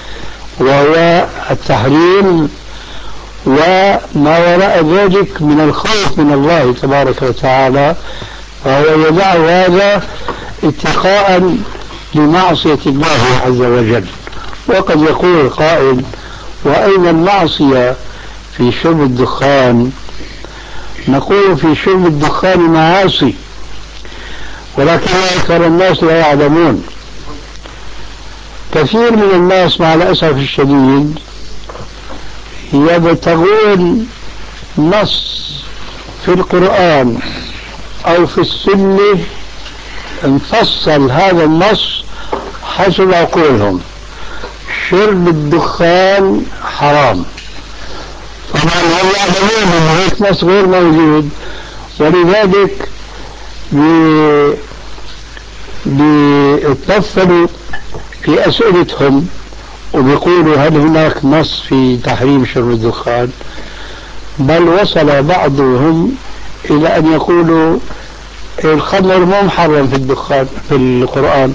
S2: وهو التحريم، وما وراء ذلك من الخوف من الله تبارك وتعالى، فهو يدع هذا اتقاء لمعصية الله عز وجل. وقد يقول قائل: وأين المعصية في شرب الدخان، نقول في شرب الدخان معاصي، ولكن أكثر الناس لا يعلمون. كثير من الناس مع الأسف الشديد يبتغون نص في القرآن أو في السنة نفصل هذا النص حسب عقولهم. شرب الدخان حرام، طبعا هم يعلمون أن هيك نص غير موجود، ولذلك بيتطفلوا في أسئلتهم وبيقولوا هل هناك نص في تحريم شرب الدخان؟ بل وصل بعضهم إلى أن يقولوا الخمر مو محرم في الدخان في القرآن،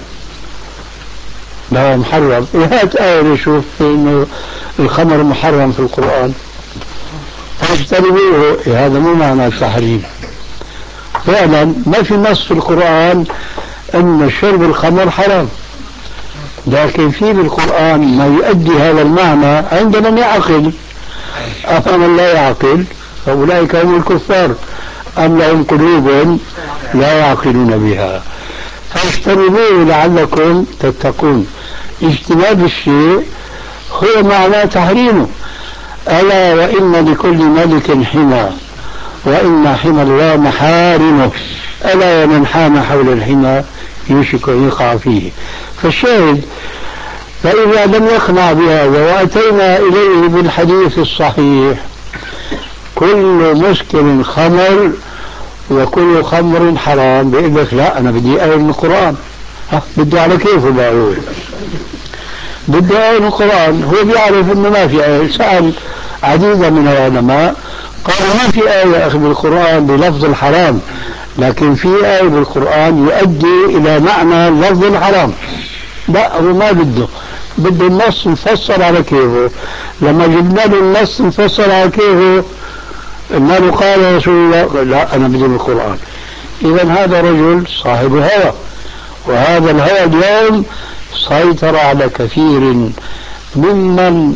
S2: لا محرم. هات آية نشوف إنه الخمر محرم في القرآن فاجتنبوه. هذا مو معنى التحريم. فعلا ما في نص في القرآن أن شرب الخمر حرام، لكن في بالقرآن ما يؤدي هذا المعنى عند من يعقل. أما من لا يعقل فأولئك هم الكفار، أم لهم قلوب لا يعقلون بها. فاجتنبوه لعلكم تتقون. اجتناب الشيء هو معنى تحريمه. ألا وإن لكل ملك حمى وإن حمى الله محارمه، ألا ومن حام حول الحمى يوشك أن يقع فيه. فالشاهد، فإذا لم يقنع بهذا وأتينا إليه بالحديث الصحيح كل مسكر خمر وكل خمر حرام، بيقول لك لا أنا بدي آية من القرآن. بدي على كيفه بقى هو بدي آية من القرآن. هو بيعرف إنه ما في آية. سأل عديدا من العلماء قالوا ما في آية أخي بالقرآن بلفظ الحرام، لكن في آية بالقرآن يؤدي إلى معنى لفظ الحرام. لا هو ما بده النص مفصل على كيفه. لما جبنا له النص مفصل على كيفه قلنا له قال رسول الله لا أنا بدي بالقرآن. إذا هذا رجل صاحب هوى، وهذا الهوى اليوم سيطر على كثير ممن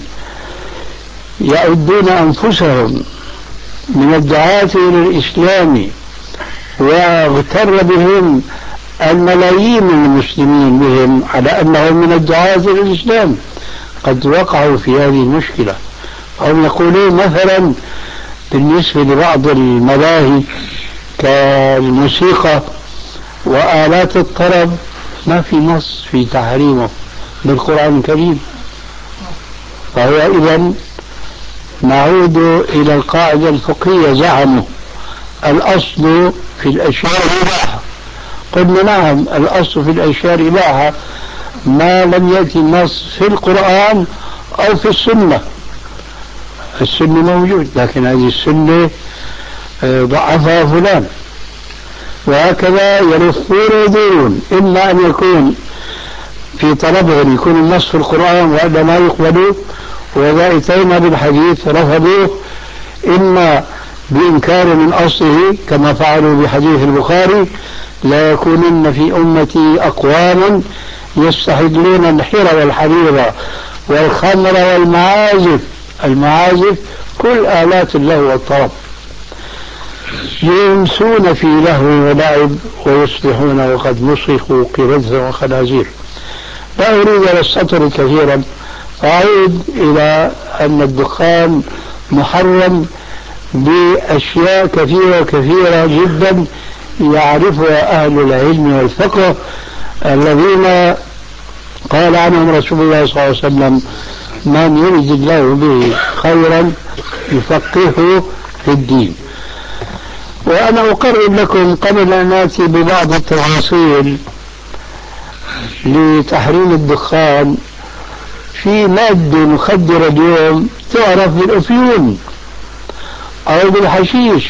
S2: يعدون أنفسهم من الدعاة إلى الإسلام، واغتر بهم الملايين من المسلمين بهم على أنهم من الدعاة إلى الإسلام. قد وقعوا في هذه المشكلة. هم يقولون مثلا بالنسبة لبعض الملاهي كالموسيقى وآلات الطرب ما في نص في تحريمه بالقرآن الكريم. فهو إذن نعود إلى القاعدة الفقهية. زعموا الأصل في الأشياء إباحة. قلنا نعم الأصل في الأشياء إباحة ما لم يأتي النص في القرآن أو في السنة. السنة موجود لكن هذه السنة ضعفها فلان، وهكذا يلفون ويدورون. إما أن يكون في طلبهم يكون النص في القرآن وإلا ما يقبلوه، وإذا أتينا بالحديث رفضوه، إما بإنكار من أصله كما فعلوا بحديث البخاري لا يكونن في أمتي أقوام يستحلون الحر والحرير والخمر والمعازف. المعازف كل آلات اللهو والطرب ينسون في لهو ولعب ويصبحون وقد مسخوا قردة وخنازير. لا أريد أن أستطرد كثيرا، أعود إلى أن الدخان محرم بأشياء كثيرة جدا يعرفها أهل العلم والفقه الذين قال عنهم رسول الله صلى الله عليه وسلم من يريد الله به خيرا يفقهه في الدين. وأنا أقرب لكم قبل أن آتي ببعض التفاصيل لتحريم الدخان في مادة مخدرة اليوم تعرف بالأفيون أو بالحشيش.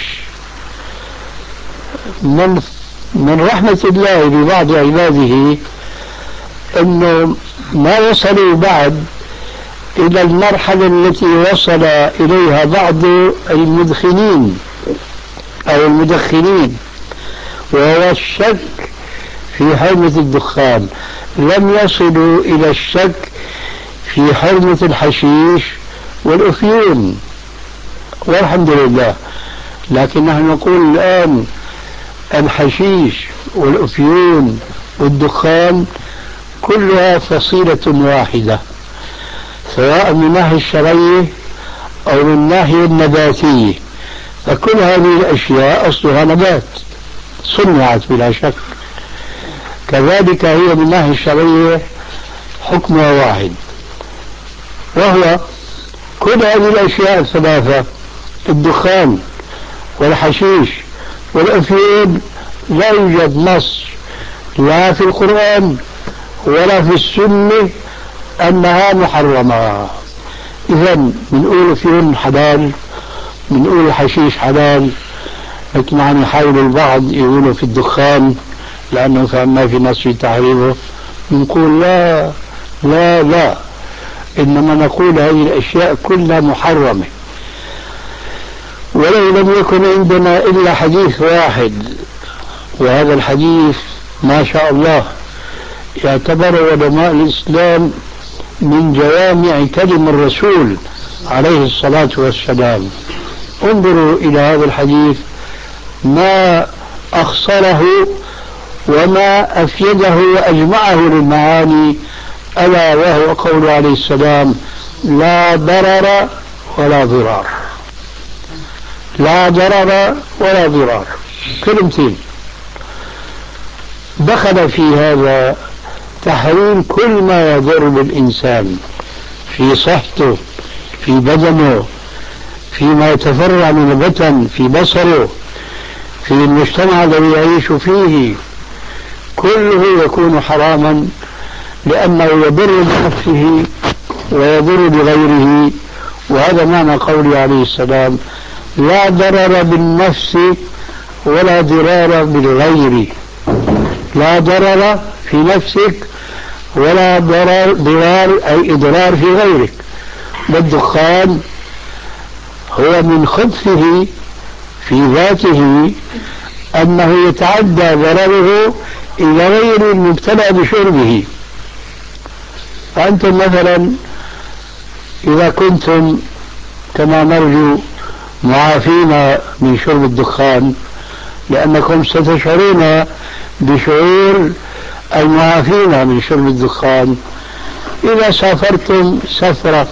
S2: من رحمة الله ببعض عباده أنه ما وصلوا بعد إلى المرحلة التي وصل إليها بعض المدخنين أو المدخنين، وهو الشك في حرمة الدخان. لم يصلوا إلى الشك في حرمة الحشيش والأفيون. والحمد لله. لكن نحن نقول الآن الحشيش والأفيون والدخان كلها فصيلة واحدة، سواء من الناحية الشرعية أو من الناحية النباتية، فكل هذه الأشياء أصلها نبات صنعت بلا شك. كذلك هي من الناحية الشرعية حكمها واحد، وهو كل هذه الأشياء الثلاثة، الدخان والحشيش والأفيون، لا يوجد نص لا في القرآن ولا في السنة أنها محرمة. إذن بنقول أفيون حلال، بنقول الحشيش حلال، لكن عم يحاول البعض يقولوا في الدخان لأنه ما في نص في تحريمه، نقول لا لا لا، إنما نقول هذه الأشياء كلها محرمة. ولو لم يكن عندنا إلا حديث واحد، وهذا الحديث ما شاء الله يعتبر علماء الإسلام من جوامع كلم الرسول عليه الصلاة والسلام. انظروا إلى هذا الحديث ما أخصره وما أفيده وأجمعه للمعاني، ألا وهو قول عليه السلام: لا ضرر ولا ضرار. لا ضرر ولا ضرار، كلمتين. دخل في هذا تحريم كل ما يضر بالإنسان في صحته، في بدنه، فيما يتفرع من البطن، في بصره، في المجتمع الذي يعيش فيه، كله يكون حراما لأنه يضر بنفسه ويضر بغيره. وهذا معنى قوله عليه السلام: لا ضرر بالنفس ولا ضرار بالغير. لا ضرر في نفسك ولا ضرار أي إضرار في غيرك. والدخان هو من خبثه في ذاته أنه يتعدى ضرره إلى غير المبتلى بشربه. فأنتم مثلا إذا كنتم كما نرجو معافين من شرب الدخان، لأنكم ستشعرون بشعور المعافين من شرب الدخان إذا سافرتم سفرة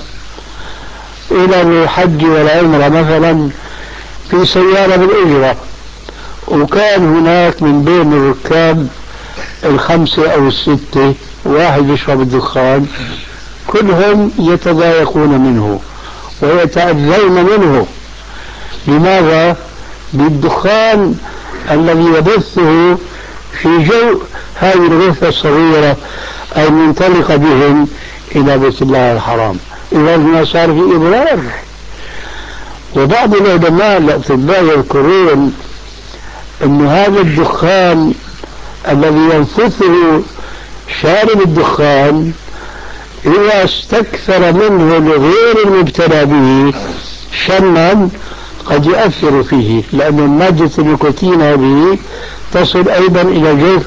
S2: إلى الحج والعمرة مثلا في سيارة بالأجرة، وكان هناك من بين الركاب الخمسة أو الستة واحد يشرب الدخان، كلهم يتضايقون منه ويتأذون منه. لماذا؟ بالدخان الذي يبثه في جو هذه الغرفة الصغيرة المنطلقة بهم إلى بيت الله الحرام. إذا ما صار في إضرار. وبعض العلماء الأطباء يذكرون أن هذا الدخان الذي ينفثه شارب الدخان إذا استكثر منه لغير المبتلى به شما قد يؤثر فيه، لأن مادة النيكوتين هذه تصل أيضا إلى جوف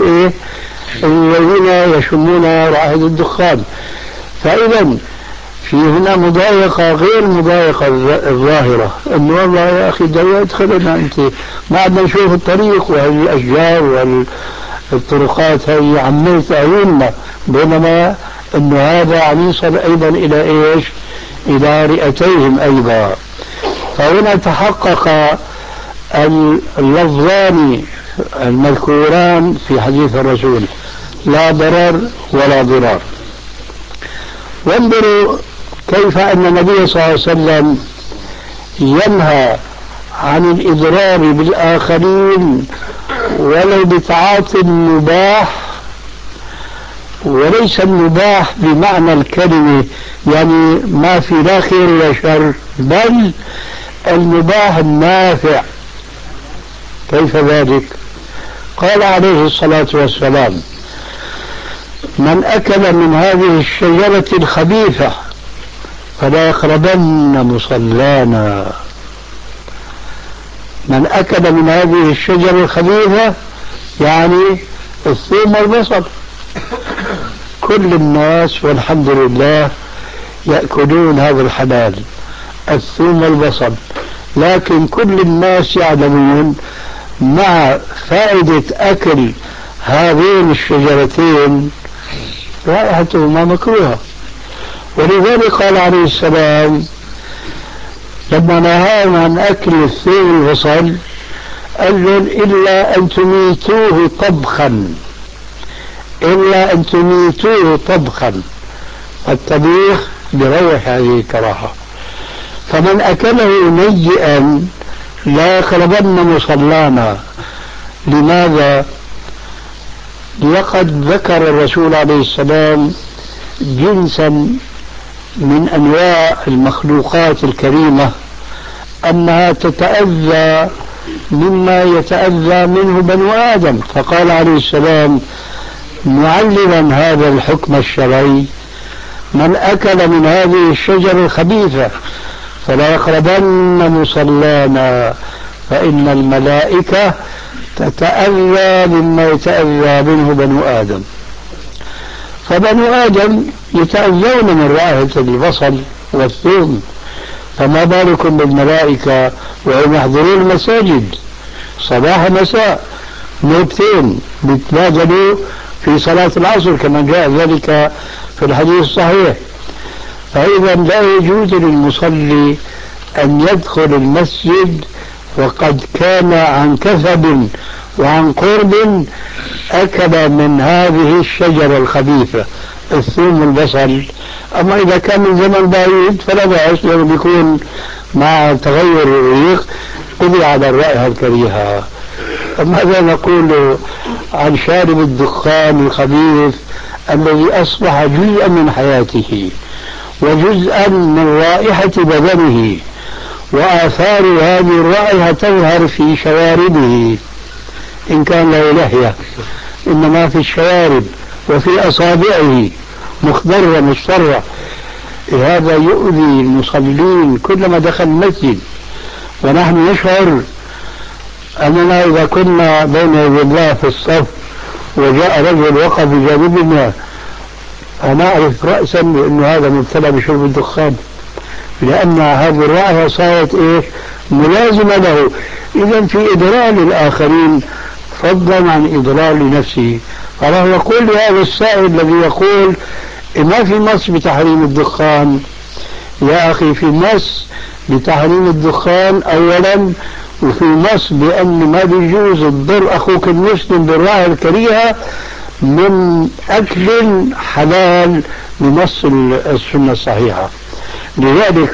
S2: الذين يشمون رائحة الدخان. فإذا في هنا مضايقة غير المضايقة الظاهرة، أنه والله يا أخي ده يدخلنا أنت ما عدنا نشوف الطريق وهذه الأشجار والطرقات هذه عملت أعيننا، بينما أنه هذا عم يصل أيضا إلى إيش؟ إلى رئتيهم أيضا. فهنا تحقق اللفظان المذكوران في حديث الرسول: لا ضرر ولا ضرار. وانظروا كيف أن النبي صلى الله عليه وسلم ينهى عن الإضرار بالآخرين ولو بتعاطي المباح، وليس المباح بمعنى الكلمة يعني ما في لا خير ولا شر، بل المباح النافع. كيف ذلك؟ قال عليه الصلاة والسلام: من أكل من هذه الشجرة الخبيثة فلا يقربن مصلانا. من أكل من هذه الشجرة الخبيثة يعني الثوم والبصل. كل الناس والحمد لله يأكلون هذا الحلال، الثوم والبصل، لكن كل الناس يعلمون مع فائدة أكل هذين الشجرتين رائحتهما مكروهة. ولذلك قال عليه السلام لما نهاهم عن أكل الثوم والبصل قال لهم إلا أن تميتوه طبخا، إلا أن تميتوه طبخا، الطبيخ بروح هذه الكراهة. فمن أكله نيئا لا يقربن مصلانا. لماذا؟ لقد ذكر الرسول عليه السلام جنسا من أنواع المخلوقات الكريمة أنها تتأذى مما يتأذى منه بنو آدم، فقال عليه السلام معلما هذا الحكم الشرعي من أكل من هذه الشجرة الخبيثة فلا يقربن مصلانا فإن الملائكة تتأذى مما يتأذى منه بنو آدم. فبنو آدم يتأذون من رائحة البصل والثوم، فما بالكم بالملائكة وهم يحضرون المساجد صباح مساء نوبتين بيتبادلوا في صلاة العصر كما جاء ذلك في الحديث الصحيح. فإذا لا يجوز للمصلي أن يدخل المسجد وقد كان عن كثب وعن قرب أكل من هذه الشجرة الخبيثة الثوم والبصل. أما إذا كان من زمن بعيد فلا بأس، لأنه بيكون مع تغير الريق قضي على الرائحة الكريهة. ماذا نقول عن شارب الدخان الخبيث الذي أصبح جزءا من حياته وجزءا من رائحة بدنه، وآثار هذه الرائحة تظهر في شواربه إن كان له لحية، إنما في الشوارب وفي أصابعه مخضرة مصفرة. هذا يؤذي المصلين كلما دخل المسجد. ونحن نشعر أننا إذا كنا بين يدي الله في الصف وجاء رجل وقف بجانبنا فنعرف رأسا أن هذا مبتلى بشرب الدخان، لأن هذه الرائحة صارت ملازمة له. إذا في إضرار الآخرين فضلا عن إضرار لنفسه. فله يقول لهذا السائل الذي يقول ما في نص بتحريم الدخان، يا أخي في نص بتحريم الدخان أولا، وفي نص بأن ما بيجوز تضر أخوك المسلم بالرائحة الكريهة من أكل حلال بنص السنة الصحيحة. لذلك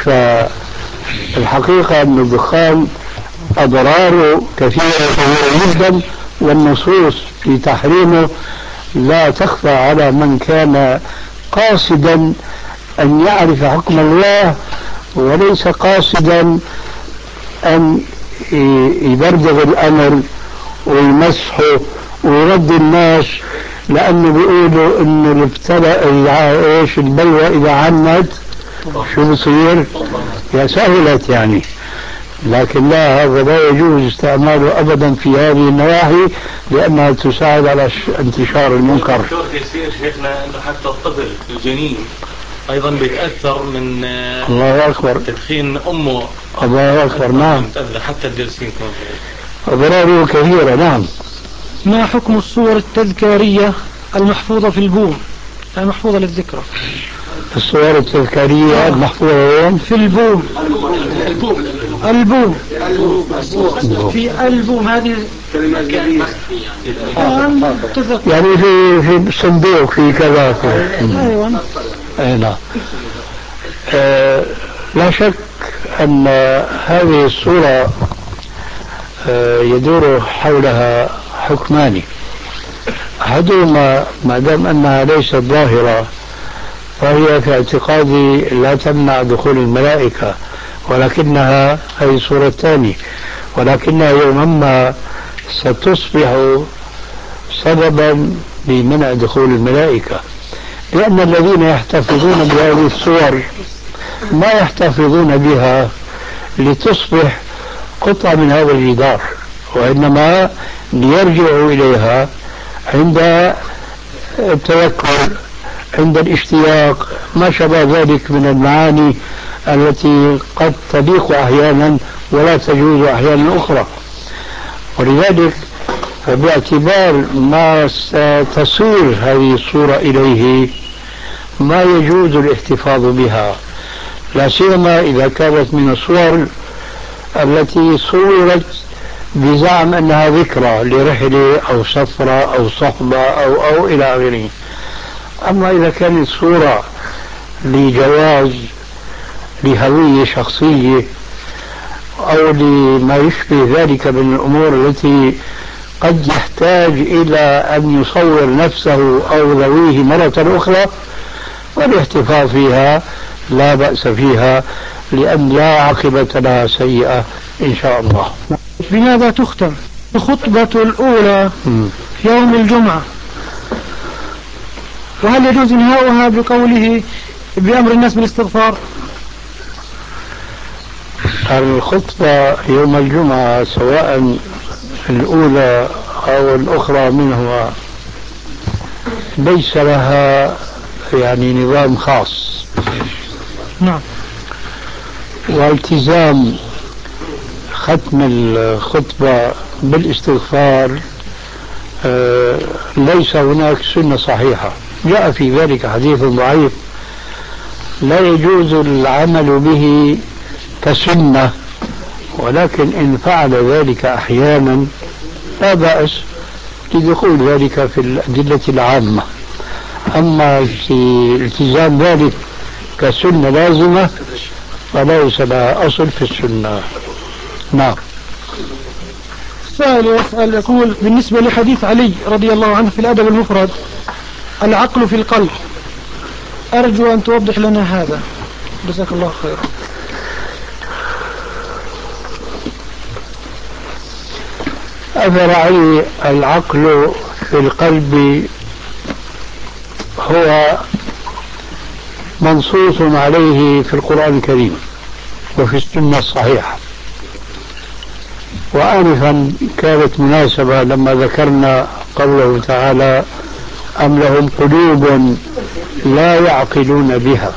S2: فالحقيقة أن الدخان أضراره كثيرة جدا، والنصوص في تحريمه لا تخفى على من كان قاصدا أن يعرف حكم الله وليس قاصدا أن يبرد الأمر ويمسحه ويرد الناس، لأنه بيقولوا إنه البلوى إذا عمت شو بصير؟ يا سهلت يعني. لكن لا، هذا لا يجوز استعماله أبدا في هذه النواحي لأنها تساعد على انتشار المنكر.
S3: شيخنا أنه حتى الطفل الجنين أيضا بيتأثر من
S2: الله أكبر
S3: تدخين أمه.
S2: الله أكبر. نعم،
S3: حتى الجالسين
S2: أضراره كثيرة. نعم.
S4: ما حكم الصور التذكارية المحفوظة في البوم، المحفوظة للذكرى؟
S2: الصور التذكارية المحفوظة وين؟
S4: في البوم. البوم في البوم هذه
S2: يعني في صندوق في كذا.
S4: أيوة.
S2: نعم. لا شك أن هذه الصورة يدور حولها حكمان. أحدهما ما دام أنها ليست ظاهرة فهي في اعتقادي لا تمنع دخول الملائكة، ولكنها هي صورة ثانية، ولكنها يوما ما ستصبح سببا لمنع دخول الملائكة، لأن الذين يحتفظون بهذه الصور ما يحتفظون بها لتصبح قطعة من هذا الجدار، وإنما ليرجعوا إليها عند التذكر، عند الاشتياق، ما شابه ذلك من المعاني التي قد تليق أحيانا ولا تجوز أحيانا أخرى. ولذلك فباعتبار ما ستصير هذه الصورة إليه ما يجوز الاحتفاظ بها، لا سيما إذا كانت من الصور التي صورت بزعم أنها ذكرى لرحلة أو سفرة أو صحبة أو إلى آخره. أما إذا كانت صورة لجواز لهوية شخصية أو لما يشبه ذلك من الأمور التي قد يحتاج إلى أن يصور نفسه أو ذويه مرة أخرى، والاحتفاظ فيها لا بأس فيها، لأن لا عاقبة لها سيئة إن شاء الله.
S4: بماذا تختم الخطبة الأولى في يوم الجمعة؟ وهل يجوز إنهاؤها بقوله بأمر الناس بالاستغفار؟
S2: الخطبة يوم الجمعة سواء الأولى أو الأخرى منهما ليس لها يعني نظام خاص.
S4: نعم.
S2: والتزام ختم الخطبة بالاستغفار ليس هناك سنة صحيحة جاء في ذلك حديث ضعيف لا يجوز العمل به كسنة، ولكن إن فعل ذلك أحيانا لا بأس لدخول ذلك في الأدلة العامة. أما في التزام ذلك كسنة لازمة فليس لها أصل في السنة. نعم.
S4: السائل يسأل يقول بالنسبة لحديث علي رضي الله عنه في الأدب المفرد العقل في القلب، أرجو أن توضح لنا هذا، جزاك الله خيرا.
S2: أثر علي العقل في القلب هو منصوص عليه في القرآن الكريم وفي السنة الصحيحة. وآنفا كانت مناسبة لما ذكرنا قوله تعالى أم لهم قلوب لا يعقلون بها.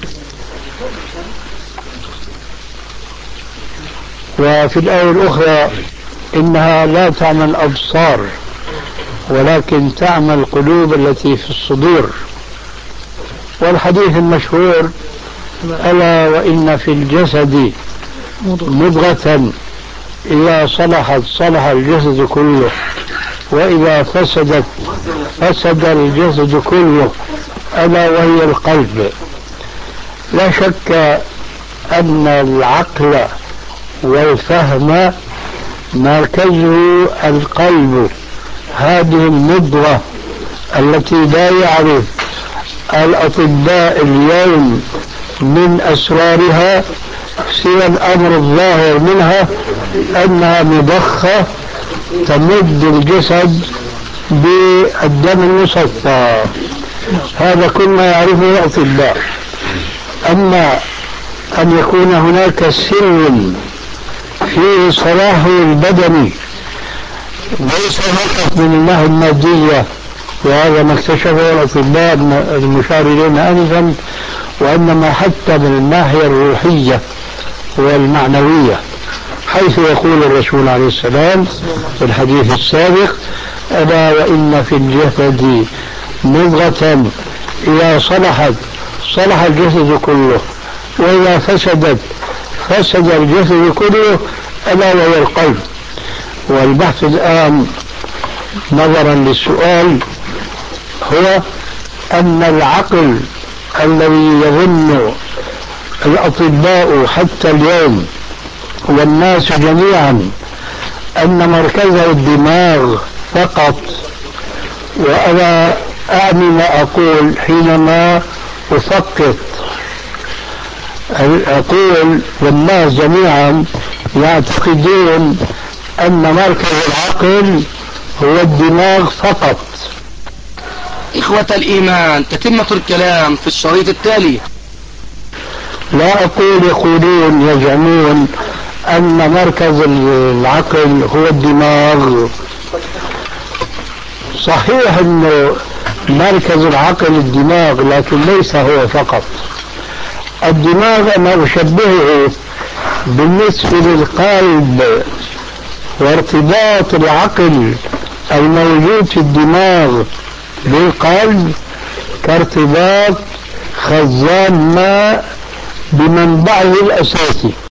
S2: وفي الآية الأخرى إنها لا تعمى الأبصار ولكن تعمى القلوب التي في الصدور. والحديث المشهور ألا وإن في الجسد مضغة إذا صلحت صلح الجسد كله وإذا فسدت فسد الجسد كله ألا وهي القلب. لا شك أن العقل والفهم مركزه القلب، هذه المضغة التي لا يعرف الأطباء اليوم من أسرارها سوى الأمر الظاهر منها أنها مضخة تمد الجسد بالدم المصفى. هذا كل ما يعرفه الأطباء. أما أن يكون هناك سر في صلاح البدن ليس فقط من الناحية المادية، وهذا ما اكتشفه الأطباء المشار إلينا آنفا، وإنما حتى من الناحية الروحية والمعنوية، حيث يقول الرسول عليه السلام في الحديث السابق ألا وإن في الجسد مضغة إذا صلحت صلح الجسد كله وإذا فسدت فسد الجسد كله ألا وهي القلب. والبحث الآن نظرا للسؤال هو أن العقل الذي يظن الأطباء حتى اليوم والناس جميعا أن مركزه الدماغ فقط، وأنا أعني ما أقول حينما أفقط أقول والناس جميعا يعتقدون أن مركز العقل هو الدماغ فقط.
S1: إخوة الإيمان، تتمة الكلام في الشريط التالي.
S2: لا أقول يقولون يزعمون أن مركز العقل هو الدماغ. صحيح أنه مركز العقل الدماغ، لكن ليس هو فقط. الدماغ أنا أشبهه بالنسبة للقلب وارتباط العقل الموجود في الدماغ بالقلب كارتباط خزان ماء بمنبعه الأساسي.